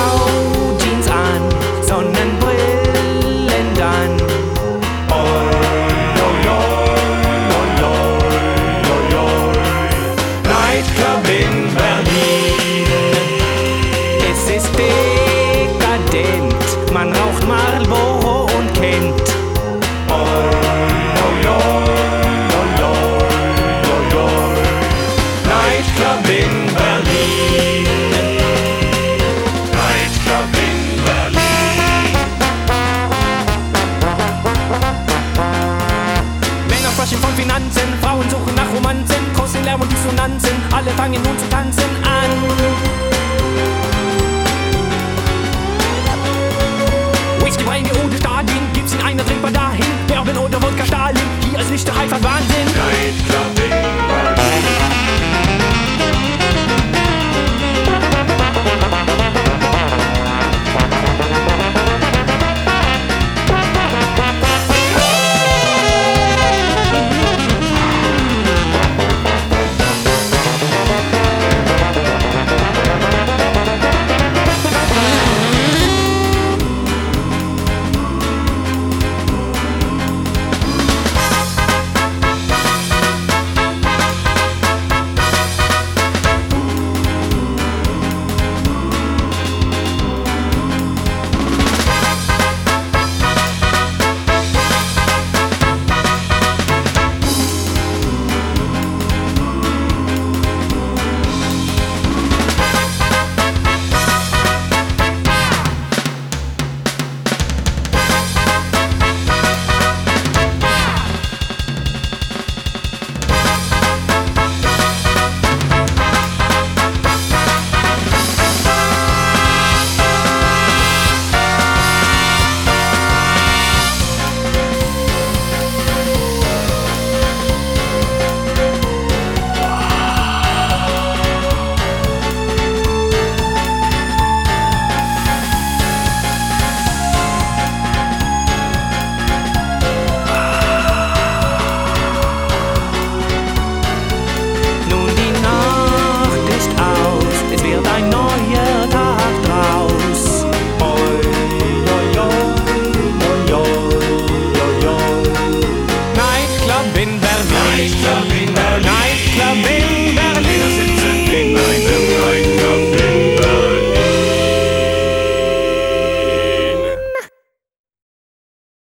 Frau Jeans an, Sonnenbrillen dann. Nightclub in Berlin. Es ist dekadent, man raucht Marlboro und kennt. Nightclub in Berlin. Nightclub in Berlin. Männer sprechen von Finanzen, Frauen suchen nach Romanzen, großen Lärm und Dissonanzen, alle fangen nun zu tanzen an. Whisky, Wein, Ode, Stalin, gibt's in einer trinkbar dahin, Bourbon oder Wodka Stalin, hier ist nicht der Haifa Wahnsinn.